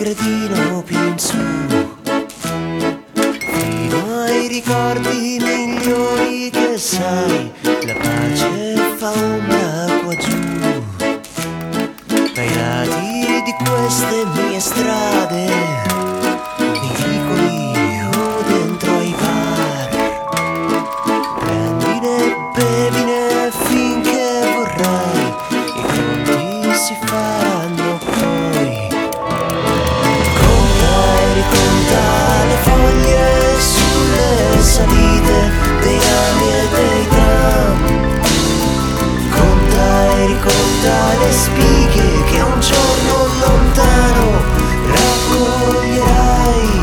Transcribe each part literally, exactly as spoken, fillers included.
gradino più in su, fino ai ricordi migliori che sai, la pace fa ombra qua giù, ai lati di queste mie strade, nei vicoli o dentro ai bar, prendine, bevine finché vorrai, i conti si faranno poi. Conta e riconta le foglie sulle salite dei rami e dei tram, conta e riconta le spighe che un giorno lontano raccoglierai.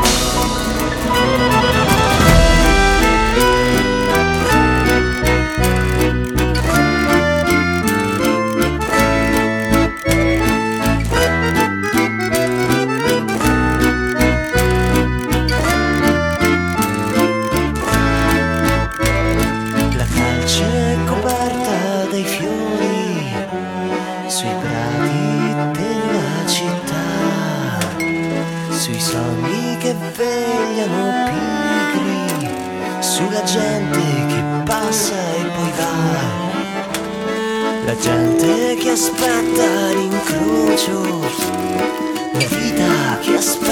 Dai fiori sui prati della città, sui sogni che vegliano pigri, sulla gente che passa e poi va, la gente che aspetta l'incrocio, la vita che aspetta